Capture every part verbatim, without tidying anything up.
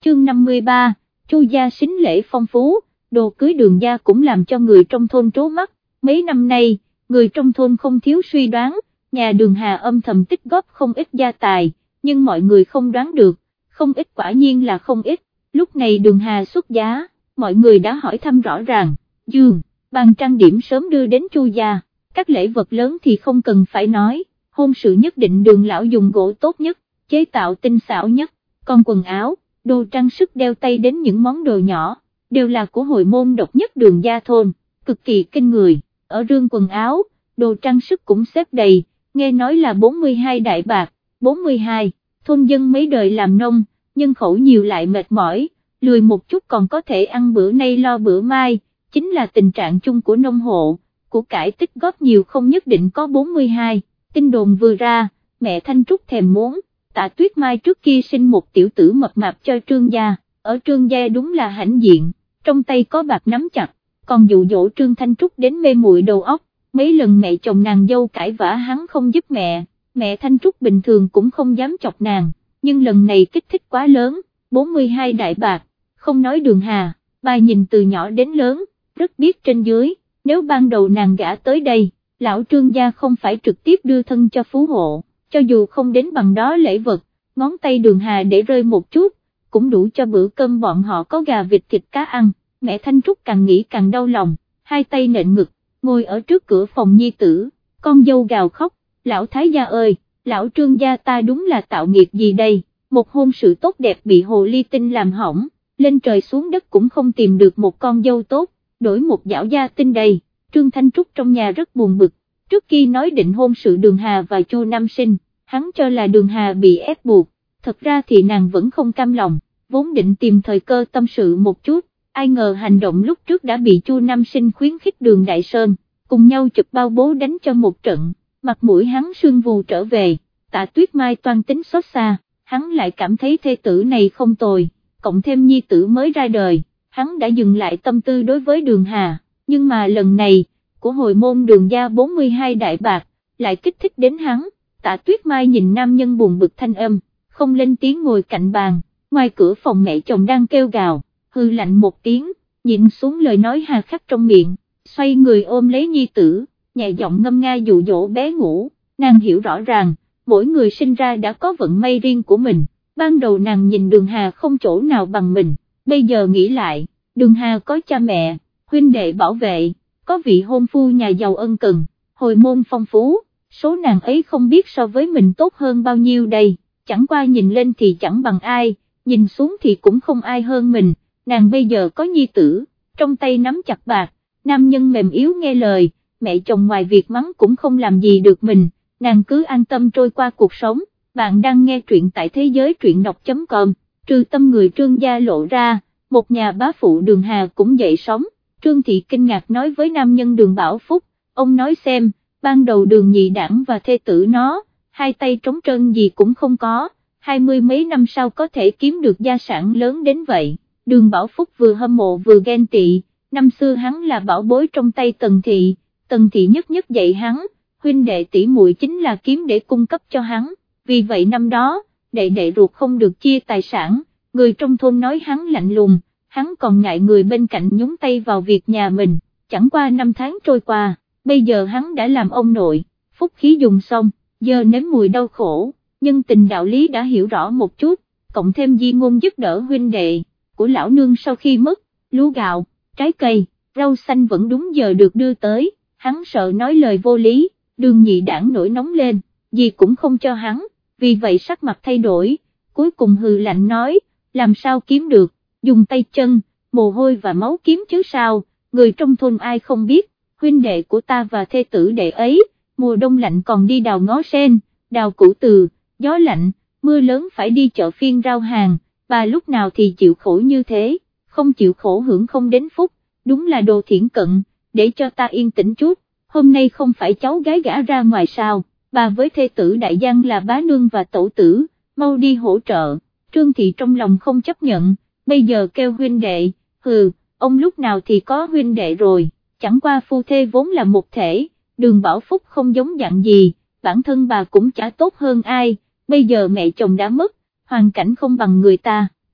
chương năm mươi ba, Chu gia sính lễ phong phú, đồ cưới Đường gia cũng làm cho người trong thôn trố mắt, mấy năm nay, người trong thôn không thiếu suy đoán, nhà Đường Hà âm thầm tích góp không ít gia tài, nhưng mọi người không đoán được, không ít quả nhiên là không ít, lúc này Đường Hà xuất giá, mọi người đã hỏi thăm rõ ràng, giường, bàn trang điểm sớm đưa đến Chu gia, các lễ vật lớn thì không cần phải nói, hôn sự nhất định Đường lão dùng gỗ tốt nhất, chế tạo tinh xảo nhất, còn quần áo, đồ trang sức đeo tay đến những món đồ nhỏ, đều là của hồi môn độc nhất Đường gia thôn, cực kỳ kinh người, ở rương quần áo, đồ trang sức cũng xếp đầy, nghe nói là bốn mươi hai đại bạc, bốn mươi hai, thôn dân mấy đời làm nông, nhân khẩu nhiều lại mệt mỏi, lười một chút còn có thể ăn bữa nay lo bữa mai, chính là tình trạng chung của nông hộ, của cải tích góp nhiều không nhất định có bốn mươi hai, tin đồn vừa ra, mẹ Thanh Trúc thèm muốn, Tạ Tuyết Mai trước kia sinh một tiểu tử mập mạp cho Trương gia, ở Trương gia đúng là hãnh diện, trong tay có bạc nắm chặt, còn dụ dỗ Trương Thanh Trúc đến mê muội đầu óc, mấy lần mẹ chồng nàng dâu cãi vã hắn không giúp mẹ, mẹ Thanh Trúc bình thường cũng không dám chọc nàng, nhưng lần này kích thích quá lớn, bốn mươi hai đại bạc, không nói Đường Hà, bà nhìn từ nhỏ đến lớn, rất biết trên dưới, nếu ban đầu nàng gả tới đây, lão Trương gia không phải trực tiếp đưa thân cho phú hộ, cho dù không đến bằng đó lễ vật, ngón tay Đường Hà để rơi một chút, cũng đủ cho bữa cơm bọn họ có gà vịt thịt cá ăn, mẹ Thanh Trúc càng nghĩ càng đau lòng, hai tay nện ngực, ngồi ở trước cửa phòng nhi tử, con dâu gào khóc, lão thái gia ơi, lão Trương gia ta đúng là tạo nghiệp gì đây, một hôn sự tốt đẹp bị hồ ly tinh làm hỏng, lên trời xuống đất cũng không tìm được một con dâu tốt, đổi một dảo gia tinh đây, Trương Thanh Trúc trong nhà rất buồn bực, trước khi nói định hôn sự Đường Hà và Chu Nam Sinh, hắn cho là Đường Hà bị ép buộc, thật ra thì nàng vẫn không cam lòng, vốn định tìm thời cơ tâm sự một chút, ai ngờ hành động lúc trước đã bị Chu Nam Sinh khuyến khích Đường Đại Sơn, cùng nhau chụp bao bố đánh cho một trận, mặt mũi hắn sưng vù trở về, Tạ Tuyết Mai toan tính xót xa, hắn lại cảm thấy thê tử này không tồi, cộng thêm nhi tử mới ra đời, hắn đã dừng lại tâm tư đối với Đường Hà, nhưng mà lần này, của hồi môn Đường gia bốn mươi hai đại bạc, lại kích thích đến hắn, Tạ Tuyết Mai nhìn nam nhân buồn bực thanh âm, không lên tiếng ngồi cạnh bàn, ngoài cửa phòng mẹ chồng đang kêu gào, hư lạnh một tiếng, nhịn xuống lời nói hà khắc trong miệng, xoay người ôm lấy nhi tử, nhẹ giọng ngâm nga dụ dỗ bé ngủ, nàng hiểu rõ ràng, mỗi người sinh ra đã có vận may riêng của mình, ban đầu nàng nhìn Đường Hà không chỗ nào bằng mình, bây giờ nghĩ lại, Đường Hà có cha mẹ, huynh đệ bảo vệ, có vị hôn phu nhà giàu ân cần, hồi môn phong phú, số nàng ấy không biết so với mình tốt hơn bao nhiêu đây, chẳng qua nhìn lên thì chẳng bằng ai, nhìn xuống thì cũng không ai hơn mình, nàng bây giờ có nhi tử, trong tay nắm chặt bạc, nam nhân mềm yếu nghe lời, mẹ chồng ngoài việc mắng cũng không làm gì được mình, nàng cứ an tâm trôi qua cuộc sống. Bạn đang nghe truyện tại thế giới truyện đọc chấm com, trừ tâm người Trương gia lộ ra, một nhà bá phụ Đường Hà cũng dậy sóng, Trương Thị kinh ngạc nói với nam nhân Đường Bảo Phúc, ông nói xem, ban đầu Đường nhị đảng và thê tử nó, hai tay trống trơn gì cũng không có, hai mươi mấy năm sau có thể kiếm được gia sản lớn đến vậy, Đường Bảo Phúc vừa hâm mộ vừa ghen tị, năm xưa hắn là bảo bối trong tay Tần Thị, Tần Thị nhất nhất dạy hắn, huynh đệ tỷ muội chính là kiếm để cung cấp cho hắn. Vì vậy năm đó, đệ đệ ruột không được chia tài sản, người trong thôn nói hắn lạnh lùng, hắn còn ngại người bên cạnh nhúng tay vào việc nhà mình, chẳng qua năm tháng trôi qua, bây giờ hắn đã làm ông nội, phúc khí dùng xong, giờ nếm mùi đau khổ, nhưng tình đạo lý đã hiểu rõ một chút, cộng thêm di ngôn giúp đỡ huynh đệ, của lão nương sau khi mất, lúa gạo, trái cây, rau xanh vẫn đúng giờ được đưa tới, hắn sợ nói lời vô lý, Đường nhị đảng nổi nóng lên, gì cũng không cho hắn. Vì vậy sắc mặt thay đổi, cuối cùng hừ lạnh nói, làm sao kiếm được, dùng tay chân, mồ hôi và máu kiếm chứ sao, người trong thôn ai không biết, huynh đệ của ta và thê tử đệ ấy, mùa đông lạnh còn đi đào ngó sen, đào củ từ, gió lạnh, mưa lớn phải đi chợ phiên rau hàng, bà lúc nào thì chịu khổ như thế, không chịu khổ hưởng không đến phúc, đúng là đồ thiển cận, để cho ta yên tĩnh chút, hôm nay không phải cháu gái gả ra ngoài sao. Bà với thê tử đại giang là bá nương và tổ tử, mau đi hỗ trợ, Trương Thị trong lòng không chấp nhận, bây giờ kêu huynh đệ, hừ, ông lúc nào thì có huynh đệ rồi, chẳng qua phu thê vốn là một thể, Đường Bảo Phúc không giống dạng gì, bản thân bà cũng chả tốt hơn ai, bây giờ mẹ chồng đã mất, hoàn cảnh không bằng người ta,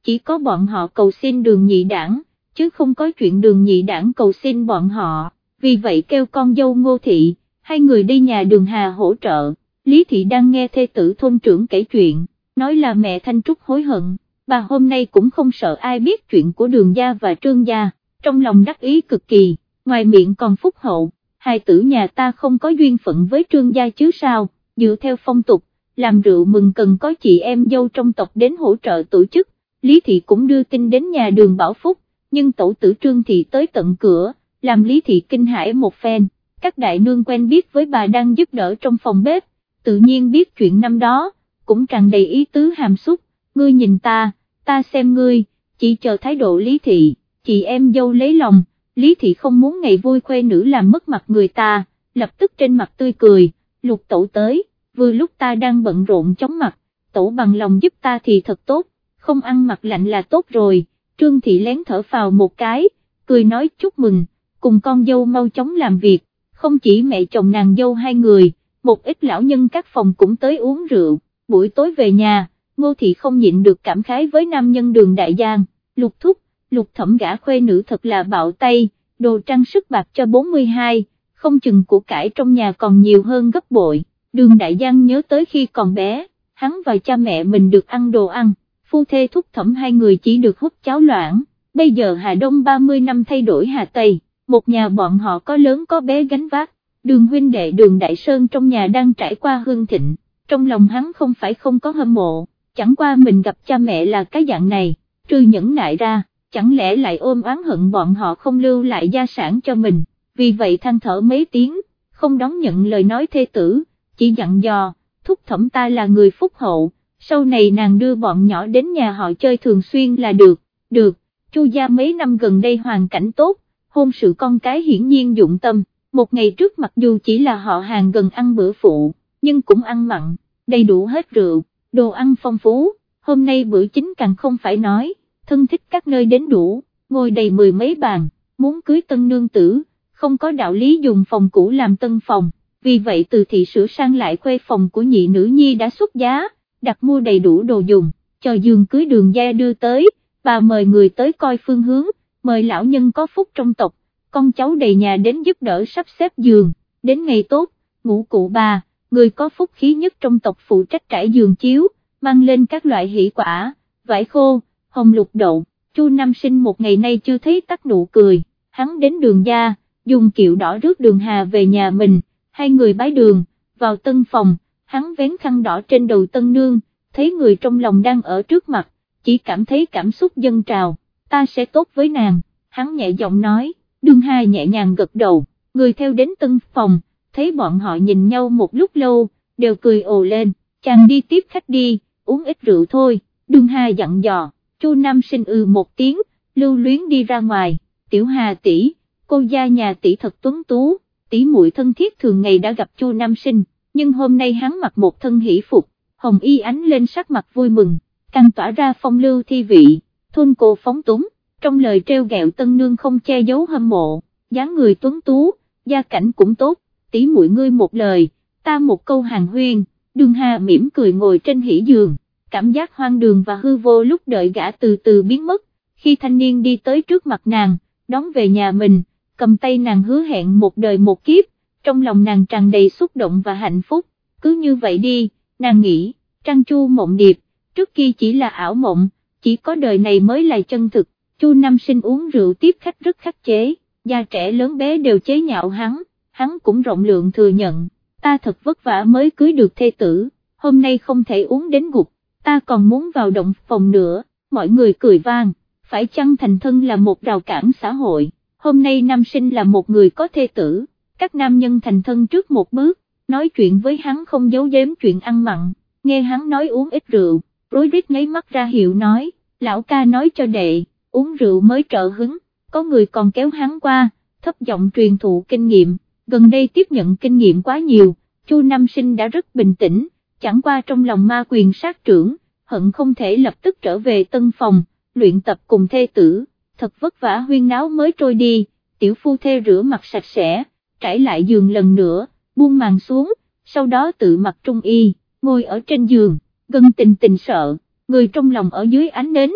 chỉ có bọn họ cầu xin Đường Nhị Đảng, chứ không có chuyện Đường Nhị Đảng cầu xin bọn họ, vì vậy kêu con dâu Ngô Thị, hai người đi nhà Đường Hà hỗ trợ. Lý Thị đang nghe thê tử thôn trưởng kể chuyện, nói là mẹ Thanh Trúc hối hận, bà hôm nay cũng không sợ ai biết chuyện của Đường gia và Trương gia, trong lòng đắc ý cực kỳ, ngoài miệng còn phúc hậu, hài tử nhà ta không có duyên phận với Trương gia chứ sao, dựa theo phong tục, làm rượu mừng cần có chị em dâu trong tộc đến hỗ trợ tổ chức. Lý Thị cũng đưa tin đến nhà Đường Bảo Phúc, nhưng tổ tử Trương Thị tới tận cửa, làm Lý Thị kinh hãi một phen. Các đại nương quen biết với bà đang giúp đỡ trong phòng bếp, tự nhiên biết chuyện năm đó, cũng tràn đầy ý tứ hàm xúc, ngươi nhìn ta, ta xem ngươi, chỉ chờ thái độ Lý Thị, chị em dâu lấy lòng. Lý Thị không muốn ngày vui khoe nữ làm mất mặt người ta, lập tức trên mặt tươi cười, Lục Tẩu tới, vừa lúc ta đang bận rộn chóng mặt, Tẩu bằng lòng giúp ta thì thật tốt, không ăn mặc lạnh là tốt rồi. Trương Thị lén thở phào một cái, cười nói chúc mừng, cùng con dâu mau chóng làm việc, không chỉ mẹ chồng nàng dâu hai người, một ít lão nhân các phòng cũng tới uống rượu. Buổi tối về nhà, Ngô Thị không nhịn được cảm khái với nam nhân Đường Đại Giang, Lục Thúc, Lục Thẩm gả khuê nữ thật là bạo tay, đồ trang sức bạc cho bốn mươi hai, không chừng của cải trong nhà còn nhiều hơn gấp bội. Đường Đại Giang nhớ tới khi còn bé, hắn và cha mẹ mình được ăn đồ ăn, phu thê Thúc Thẩm hai người chỉ được hút cháo loãng, bây giờ Hà Đông ba mươi năm thay đổi Hà Tây, một nhà bọn họ có lớn có bé gánh vác. Đường huynh đệ Đường Đại Sơn trong nhà đang trải qua hưng thịnh, trong lòng hắn không phải không có hâm mộ, chẳng qua mình gặp cha mẹ là cái dạng này, trừ nhẫn nại ra, chẳng lẽ lại ôm oán hận bọn họ không lưu lại gia sản cho mình, vì vậy than thở mấy tiếng, không đón nhận lời nói thê tử, chỉ dặn dò, Thúc Thẩm ta là người phúc hậu, sau này nàng đưa bọn nhỏ đến nhà họ chơi thường xuyên là được. Được, Chu gia mấy năm gần đây hoàn cảnh tốt, hôn sự con cái hiển nhiên dụng tâm. Một ngày trước mặc dù chỉ là họ hàng gần ăn bữa phụ, nhưng cũng ăn mặn, đầy đủ hết rượu, đồ ăn phong phú, hôm nay bữa chính càng không phải nói, thân thích các nơi đến đủ, ngồi đầy mười mấy bàn, muốn cưới tân nương tử, không có đạo lý dùng phòng cũ làm tân phòng, vì vậy Từ Thị sửa sang lại khuê phòng của nhị nữ nhi đã xuất giá, đặt mua đầy đủ đồ dùng, chờ giường cưới Đường gia đưa tới, bà mời người tới coi phương hướng, mời lão nhân có phúc trong tộc, con cháu đầy nhà đến giúp đỡ sắp xếp giường, đến ngày tốt, ngũ cụ bà, người có phúc khí nhất trong tộc phụ trách trải giường chiếu, mang lên các loại hỷ quả, vải khô, hồng lục đậu. Chu Nam Sinh một ngày nay chưa thấy tắt nụ cười, hắn đến Đường gia, dùng kiệu đỏ rước Đường Hà về nhà mình, hai người bái đường, vào tân phòng, hắn vén khăn đỏ trên đầu tân nương, thấy người trong lòng đang ở trước mặt, chỉ cảm thấy cảm xúc dâng trào, ta sẽ tốt với nàng, hắn nhẹ giọng nói. Đường Hà nhẹ nhàng gật đầu, người theo đến tân phòng, thấy bọn họ nhìn nhau một lúc lâu, đều cười ồ lên, chàng đi tiếp khách đi, uống ít rượu thôi. Đường Hà dặn dò, Chu Nam Sinh ừ một tiếng, lưu luyến đi ra ngoài. Tiểu Hà tỷ, cô gia nhà tỷ thật tuấn tú, tỷ muội thân thiết thường ngày đã gặp Chu Nam Sinh, nhưng hôm nay hắn mặc một thân hỷ phục, hồng y ánh lên sắc mặt vui mừng, càng tỏa ra phong lưu thi vị, thôn cô phóng túng. Trong lời treo gẹo tân nương không che giấu hâm mộ, dáng người tuấn tú, gia cảnh cũng tốt, tỷ muội ngươi một lời, ta một câu hàn huyên. Đường Hà mỉm cười ngồi trên hỷ giường, cảm giác hoang đường và hư vô lúc đợi gã từ từ biến mất, khi thanh niên đi tới trước mặt nàng, đón về nhà mình, cầm tay nàng hứa hẹn một đời một kiếp, trong lòng nàng tràn đầy xúc động và hạnh phúc, cứ như vậy đi, nàng nghĩ, trăng chu mộng điệp, trước kia chỉ là ảo mộng, chỉ có đời này mới là chân thực. Chu Nam Sinh uống rượu tiếp khách rất khắc chế, già trẻ lớn bé đều chế nhạo hắn, hắn cũng rộng lượng thừa nhận, ta thật vất vả mới cưới được thê tử, hôm nay không thể uống đến gục, ta còn muốn vào động phòng nữa. Mọi người cười vang, phải chăng thành thân là một rào cản xã hội, hôm nay Nam Sinh là một người có thê tử, các nam nhân thành thân trước một bước, nói chuyện với hắn không giấu giếm chuyện ăn mặn, nghe hắn nói uống ít rượu, rối rít nháy mắt ra hiệu nói, lão ca nói cho đệ, uống rượu mới trợ hứng, có người còn kéo hắn qua, thấp giọng truyền thụ kinh nghiệm, gần đây tiếp nhận kinh nghiệm quá nhiều, Chu Nam Sinh đã rất bình tĩnh, chẳng qua trong lòng ma quyền sát trưởng, hận không thể lập tức trở về tân phòng, luyện tập cùng thê tử, thật vất vả huyên náo mới trôi đi, tiểu phu thê rửa mặt sạch sẽ, trải lại giường lần nữa, buông màn xuống, sau đó tự mặc trung y, ngồi ở trên giường, gân tình tình sợ, người trong lòng ở dưới ánh nến,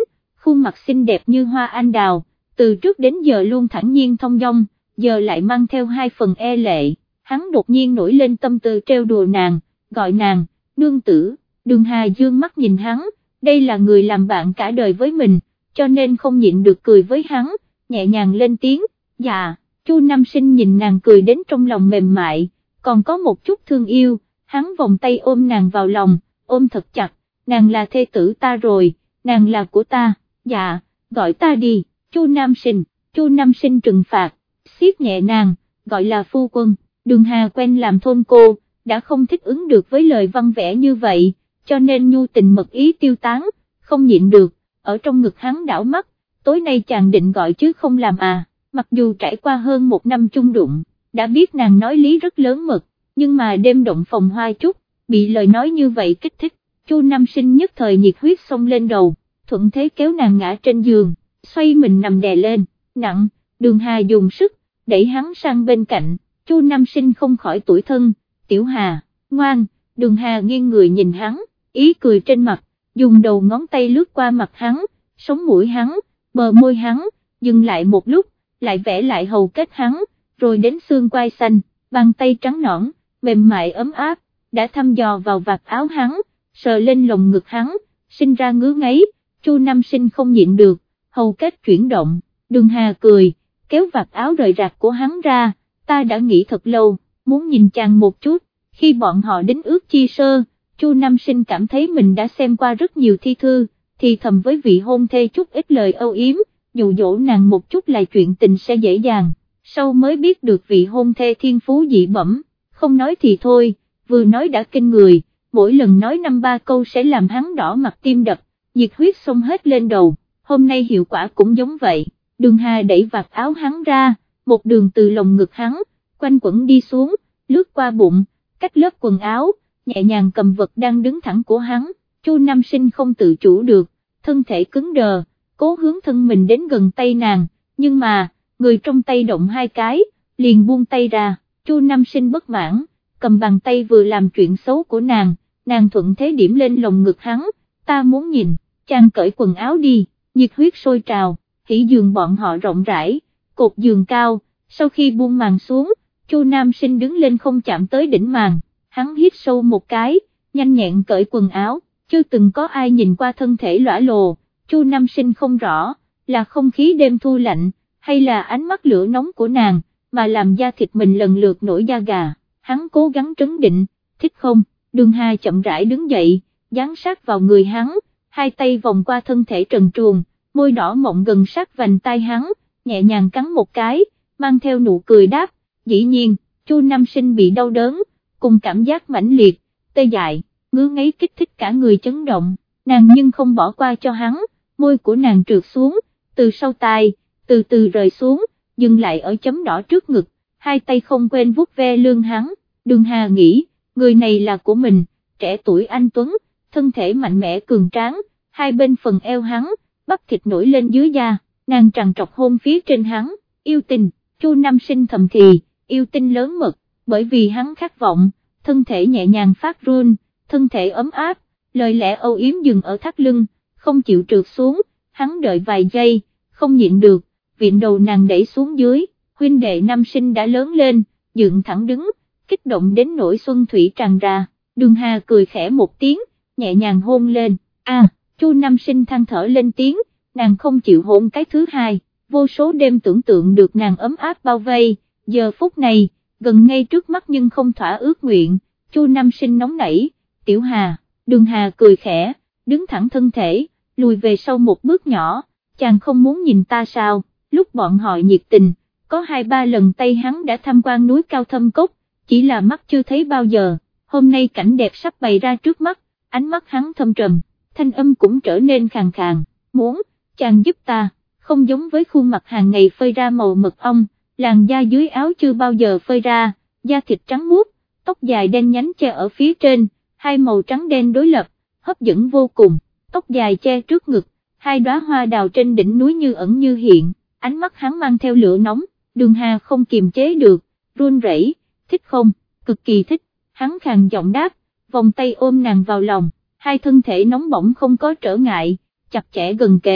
khuôn mặt xinh đẹp như hoa anh đào, từ trước đến giờ luôn thản nhiên thong dong, giờ lại mang theo hai phần e lệ, hắn đột nhiên nổi lên tâm tư trêu đùa nàng, gọi nàng, nương tử. Đường Hà dương mắt nhìn hắn, đây là người làm bạn cả đời với mình, cho nên không nhịn được cười với hắn, nhẹ nhàng lên tiếng, dạ. Chu Nam Sinh nhìn nàng cười đến trong lòng mềm mại, còn có một chút thương yêu, hắn vòng tay ôm nàng vào lòng, ôm thật chặt, nàng là thê tử ta rồi, nàng là của ta, dạ, gọi ta đi. Chu Nam Sinh, Chu Nam Sinh trừng phạt, siết nhẹ nàng, gọi là phu quân. Đường Hà quen làm thôn cô, đã không thích ứng được với lời văn vẽ như vậy, cho nên nhu tình mật ý tiêu tán, không nhịn được, ở trong ngực hắn đảo mắt, tối nay chàng định gọi chứ không làm à. Mặc dù trải qua hơn một năm chung đụng, đã biết nàng nói lý rất lớn mật, nhưng mà đêm động phòng hoa chút, bị lời nói như vậy kích thích, Chu Nam Sinh nhất thời nhiệt huyết xông lên đầu, thuận thế kéo nàng ngã trên giường, xoay mình nằm đè lên, nặng. Đường Hà dùng sức, đẩy hắn sang bên cạnh, Chu Nam Sinh không khỏi tủi thân, tiểu Hà, ngoan. Đường Hà nghiêng người nhìn hắn, ý cười trên mặt, dùng đầu ngón tay lướt qua mặt hắn, sống mũi hắn, bờ môi hắn, dừng lại một lúc, lại vẽ lại hầu kết hắn, rồi đến xương quai xanh, bàn tay trắng nõn, mềm mại ấm áp, đã thăm dò vào vạt áo hắn, sờ lên lồng ngực hắn, sinh ra ngứa ngáy. Chu Nam Sinh không nhịn được, hầu kết chuyển động, Đường Hà cười, kéo vạt áo rời rạc của hắn ra, ta đã nghĩ thật lâu, muốn nhìn chàng một chút. Khi bọn họ đến ước chi sơ, Chu Nam Sinh cảm thấy mình đã xem qua rất nhiều thi thư, thì thầm với vị hôn thê chút ít lời âu yếm, dụ dỗ nàng một chút là chuyện tình sẽ dễ dàng, sau mới biết được vị hôn thê thiên phú dị bẩm, không nói thì thôi, vừa nói đã kinh người, mỗi lần nói năm ba câu sẽ làm hắn đỏ mặt tim đập, nhiệt huyết xông hết lên đầu, hôm nay hiệu quả cũng giống vậy. Đường Hà đẩy vạt áo hắn ra, một đường từ lồng ngực hắn, quanh quẩn đi xuống, lướt qua bụng, cách lớp quần áo, nhẹ nhàng cầm vật đang đứng thẳng của hắn. Chu Nam Sinh không tự chủ được, thân thể cứng đờ, cố hướng thân mình đến gần tay nàng, nhưng mà, người trong tay động hai cái, liền buông tay ra. Chu Nam Sinh bất mãn, cầm bàn tay vừa làm chuyện xấu của nàng, nàng thuận thế điểm lên lồng ngực hắn, ta muốn nhìn. Chàng cởi quần áo đi, nhiệt huyết sôi trào, hỉ giường bọn họ rộng rãi, cột giường cao, sau khi buông màn xuống, Chu Nam Sinh đứng lên không chạm tới đỉnh màn, hắn hít sâu một cái, nhanh nhẹn cởi quần áo, chưa từng có ai nhìn qua thân thể lõa lồ. Chu Nam Sinh không rõ, là không khí đêm thu lạnh, hay là ánh mắt lửa nóng của nàng, mà làm da thịt mình lần lượt nổi da gà, hắn cố gắng trấn định, thích không? Đường Hà chậm rãi đứng dậy, dán sát vào người hắn, hai tay vòng qua thân thể trần truồng, môi đỏ mọng gần sát vành tai hắn, nhẹ nhàng cắn một cái, mang theo nụ cười đáp, dĩ nhiên. Chu Nam Sinh bị đau đớn, cùng cảm giác mãnh liệt, tê dại, ngứa ngáy kích thích cả người chấn động, nàng nhưng không bỏ qua cho hắn, môi của nàng trượt xuống, từ sau tai, từ từ rời xuống, dừng lại ở chấm đỏ trước ngực, hai tay không quên vuốt ve lưng hắn. Đường Hà nghĩ, người này là của mình, trẻ tuổi anh tuấn, thân thể mạnh mẽ cường tráng, hai bên phần eo hắn, bắp thịt nổi lên dưới da, nàng trằn trọc hôn phía trên hắn, yêu tình. Chu Nam Sinh thầm thì, yêu tinh lớn mật, bởi vì hắn khát vọng, thân thể nhẹ nhàng phát run, thân thể ấm áp, lời lẽ âu yếm dừng ở thắt lưng, không chịu trượt xuống, hắn đợi vài giây, không nhịn được, viện đầu nàng đẩy xuống dưới, huynh đệ Nam Sinh đã lớn lên, dựng thẳng đứng, kích động đến nỗi xuân thủy tràn ra. Đường Hà cười khẽ một tiếng, nhẹ nhàng hôn lên, a. Chu Nam Sinh than thở lên tiếng, nàng không chịu hôn cái thứ hai, vô số đêm tưởng tượng được nàng ấm áp bao vây, giờ phút này, gần ngay trước mắt nhưng không thỏa ước nguyện. Chu Nam Sinh nóng nảy, tiểu Hà. Đường Hà cười khẽ, đứng thẳng thân thể, lùi về sau một bước nhỏ, chàng không muốn nhìn ta sao? Lúc bọn họ nhiệt tình, có hai ba lần tay hắn đã tham quan núi cao thâm cốc, chỉ là mắt chưa thấy bao giờ, hôm nay cảnh đẹp sắp bày ra trước mắt, ánh mắt hắn thâm trầm, thanh âm cũng trở nên khàn khàn, muốn, chàng giúp ta, không giống với khuôn mặt hàng ngày phơi ra màu mật ong, làn da dưới áo chưa bao giờ phơi ra, da thịt trắng muốt, tóc dài đen nhánh che ở phía trên, hai màu trắng đen đối lập, hấp dẫn vô cùng, tóc dài che trước ngực, hai đóa hoa đào trên đỉnh núi như ẩn như hiện, ánh mắt hắn mang theo lửa nóng. Đường Hà không kiềm chế được, run rẩy, thích không? Cực kỳ thích, hắn khàn giọng đáp, vòng tay ôm nàng vào lòng, hai thân thể nóng bỏng không có trở ngại, chặt chẽ gần kề,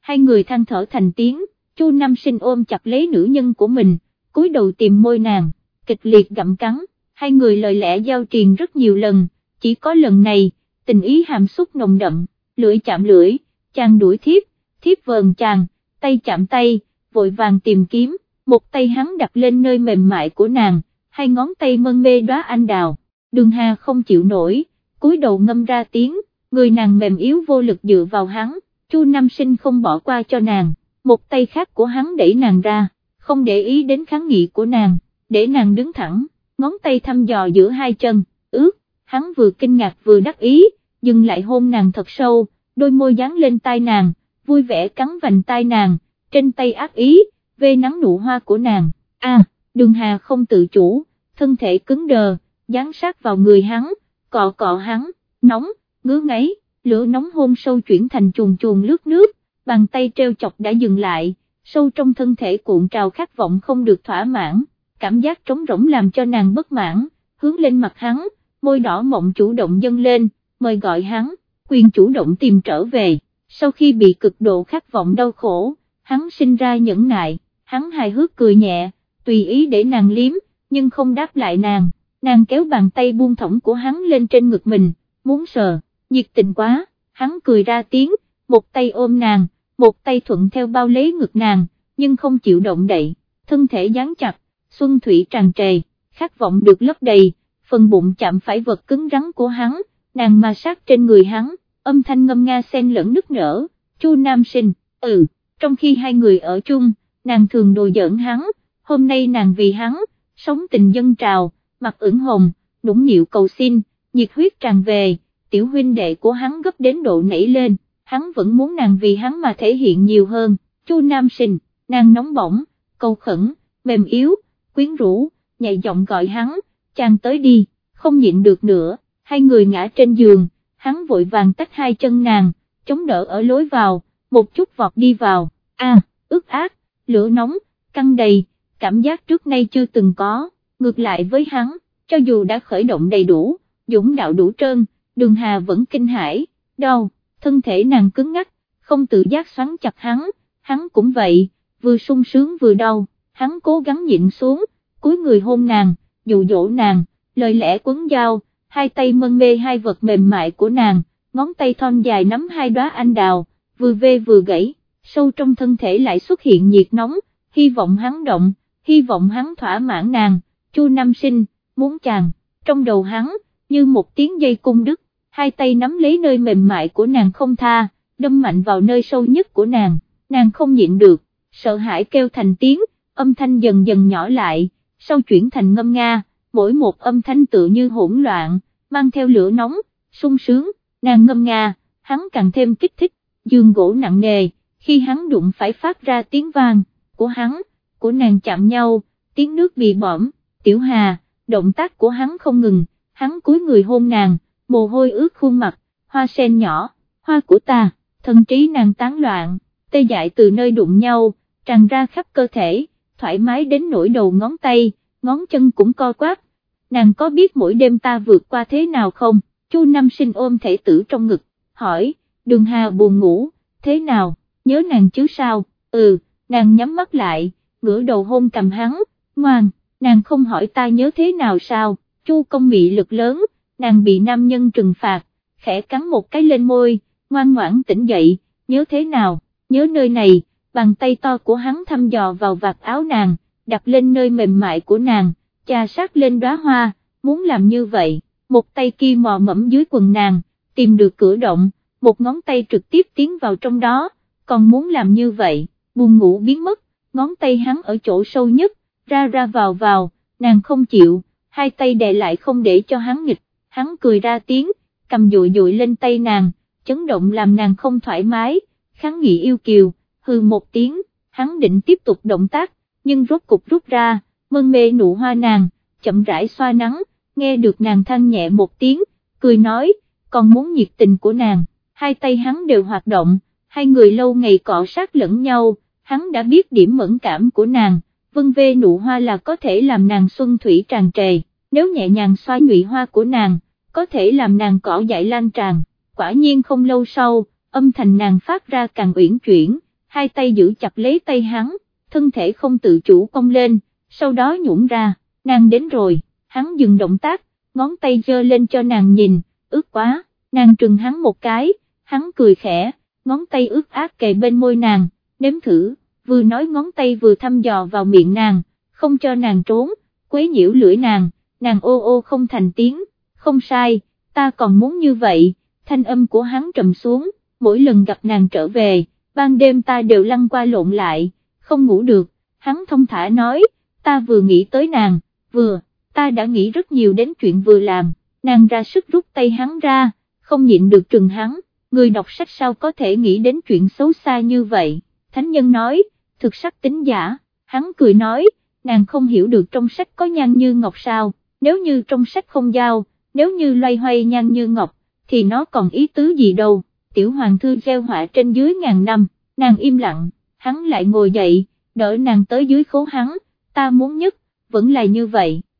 hai người than thở thành tiếng. Chu Nam Sinh ôm chặt lấy nữ nhân của mình, cúi đầu tìm môi nàng, kịch liệt gặm cắn, hai người lời lẽ giao triền rất nhiều lần, chỉ có lần này, tình ý hàm xúc nồng đậm, lưỡi chạm lưỡi, chàng đuổi thiếp, thiếp vờn chàng, tay chạm tay, vội vàng tìm kiếm, một tay hắn đặt lên nơi mềm mại của nàng, hai ngón tay mân mê đóa anh đào. Đường Hà không chịu nổi, cúi đầu ngâm ra tiếng, người nàng mềm yếu vô lực dựa vào hắn. Chu Nam Sinh không bỏ qua cho nàng, một tay khác của hắn đẩy nàng ra, không để ý đến kháng nghị của nàng, để nàng đứng thẳng, ngón tay thăm dò giữa hai chân, ướt, hắn vừa kinh ngạc vừa đắc ý, dừng lại hôn nàng thật sâu, đôi môi dán lên tai nàng, vui vẻ cắn vành tai nàng, trên tay ác ý, vê nắng nụ hoa của nàng. A, Đường Hà không tự chủ, thân thể cứng đờ, dán sát vào người hắn, cọ cọ hắn, nóng, ngứa ngáy, lửa nóng hôn sâu chuyển thành chuồn chuồn lướt nước, bàn tay treo chọc đã dừng lại, sâu trong thân thể cuộn trào khát vọng không được thỏa mãn, cảm giác trống rỗng làm cho nàng bất mãn, hướng lên mặt hắn, môi đỏ mọng chủ động dâng lên, mời gọi hắn, quyền chủ động tìm trở về, sau khi bị cực độ khát vọng đau khổ, hắn sinh ra nhẫn nại, hắn hài hước cười nhẹ, tùy ý để nàng liếm, nhưng không đáp lại nàng, nàng kéo bàn tay buông thõng của hắn lên trên ngực mình, muốn sờ, nhiệt tình quá, hắn cười ra tiếng, một tay ôm nàng, một tay thuận theo bao lấy ngực nàng, nhưng không chịu động đậy, thân thể dán chặt, xuân thủy tràn trề, khát vọng được lấp đầy, phần bụng chạm phải vật cứng rắn của hắn, nàng ma sát trên người hắn, âm thanh ngâm nga xen lẫn nức nở. Chu Nam Sinh, ừ, trong khi hai người ở chung, nàng thường đùa giỡn hắn, hôm nay nàng vì hắn, sống tình dâng trào, mặt ửng hồng, nũng nịu cầu xin, nhiệt huyết tràn về, tiểu huynh đệ của hắn gấp đến độ nảy lên, hắn vẫn muốn nàng vì hắn mà thể hiện nhiều hơn. Chu Nam Sinh, nàng nóng bỏng, cầu khẩn, mềm yếu, quyến rũ, nhạy giọng gọi hắn, chàng tới đi, không nhịn được nữa, hai người ngã trên giường, hắn vội vàng tách hai chân nàng, chống đỡ ở lối vào, một chút vọt đi vào, a, à, ướt át, lửa nóng, căng đầy, cảm giác trước nay chưa từng có, ngược lại với hắn, cho dù đã khởi động đầy đủ, dũng đạo đủ trơn, Đường Hà vẫn kinh hãi, đau, thân thể nàng cứng ngắc, không tự giác xoắn chặt hắn, hắn cũng vậy, vừa sung sướng vừa đau, hắn cố gắng nhịn xuống, cúi người hôn nàng, dụ dỗ nàng, lời lẽ quấn dao, hai tay mân mê hai vật mềm mại của nàng, ngón tay thon dài nắm hai đóa anh đào, vừa vê vừa gãy, sâu trong thân thể lại xuất hiện nhiệt nóng, hy vọng hắn động, hy vọng hắn thỏa mãn nàng. Chu Nam Sinh, muốn chàng, trong đầu hắn, như một tiếng dây cung đứt, hai tay nắm lấy nơi mềm mại của nàng không tha, đâm mạnh vào nơi sâu nhất của nàng, nàng không nhịn được, sợ hãi kêu thành tiếng, âm thanh dần dần nhỏ lại, sau chuyển thành ngâm nga, mỗi một âm thanh tự như hỗn loạn, mang theo lửa nóng, sung sướng, nàng ngâm nga, hắn càng thêm kích thích, giường gỗ nặng nề, khi hắn đụng phải phát ra tiếng vang, của hắn, của nàng chạm nhau, tiếng nước bị bõm, Tiểu Hà, động tác của hắn không ngừng, hắn cúi người hôn nàng, mồ hôi ướt khuôn mặt, hoa sen nhỏ, hoa của ta, thân trí nàng tán loạn, tê dại từ nơi đụng nhau, tràn ra khắp cơ thể, thoải mái đến nỗi đầu ngón tay, ngón chân cũng co quắp, nàng có biết mỗi đêm ta vượt qua thế nào không? Chu Nam Sinh ôm thể tử trong ngực, hỏi, Đường Hà buồn ngủ, thế nào, nhớ nàng chứ sao? Ừ, nàng nhắm mắt lại, ngửa đầu hôn cầm hắn, ngoan, nàng không hỏi ta nhớ thế nào sao? Chu Công bị lực lớn, nàng bị nam nhân trừng phạt, khẽ cắn một cái lên môi, ngoan ngoãn tỉnh dậy, nhớ thế nào, nhớ nơi này, bàn tay to của hắn thăm dò vào vạt áo nàng, đặt lên nơi mềm mại của nàng, chà sát lên đóa hoa, muốn làm như vậy, một tay kia mò mẫm dưới quần nàng, tìm được cửa động, một ngón tay trực tiếp tiến vào trong đó, còn muốn làm như vậy, buồn ngủ biến mất, ngón tay hắn ở chỗ sâu nhất, ra ra vào vào, nàng không chịu, hai tay đè lại không để cho hắn nghịch, hắn cười ra tiếng, cầm dụi dụi lên tay nàng, chấn động làm nàng không thoải mái, kháng nghị yêu kiều, hừ một tiếng, hắn định tiếp tục động tác, nhưng rốt cục rút ra, mân mê nụ hoa nàng, chậm rãi xoa nắng, nghe được nàng than nhẹ một tiếng, cười nói, còn muốn nhiệt tình của nàng, hai tay hắn đều hoạt động, hai người lâu ngày cọ sát lẫn nhau, hắn đã biết điểm mẫn cảm của nàng, vân vê nụ hoa là có thể làm nàng xuân thủy tràn trề, nếu nhẹ nhàng xoa nhụy hoa của nàng, có thể làm nàng cỏ dại lan tràn, quả nhiên không lâu sau, âm thanh nàng phát ra càng uyển chuyển, hai tay giữ chặt lấy tay hắn, thân thể không tự chủ cong lên, sau đó nhũn ra, nàng đến rồi, hắn dừng động tác, ngón tay giơ lên cho nàng nhìn, ướt quá, nàng trừng hắn một cái, hắn cười khẽ, ngón tay ướt át kề bên môi nàng, nếm thử, vừa nói ngón tay vừa thăm dò vào miệng nàng, không cho nàng trốn, quấy nhiễu lưỡi nàng, nàng ô ô không thành tiếng, không sai, ta còn muốn như vậy, thanh âm của hắn trầm xuống, mỗi lần gặp nàng trở về, ban đêm ta đều lăn qua lộn lại, không ngủ được, hắn thông thả nói, ta vừa nghĩ tới nàng, vừa, ta đã nghĩ rất nhiều đến chuyện vừa làm, nàng ra sức rút tay hắn ra, không nhịn được trừng hắn, người đọc sách sao có thể nghĩ đến chuyện xấu xa như vậy, thánh nhân nói, thực sắc tính giả, hắn cười nói, nàng không hiểu được trong sách có nhan như ngọc sao, nếu như trong sách không giao, nếu như loay hoay nhan như ngọc, thì nó còn ý tứ gì đâu, tiểu hoàng thư gieo họa trên dưới ngàn năm, nàng im lặng, hắn lại ngồi dậy, đỡ nàng tới dưới khố hắn, ta muốn nhất, vẫn là như vậy,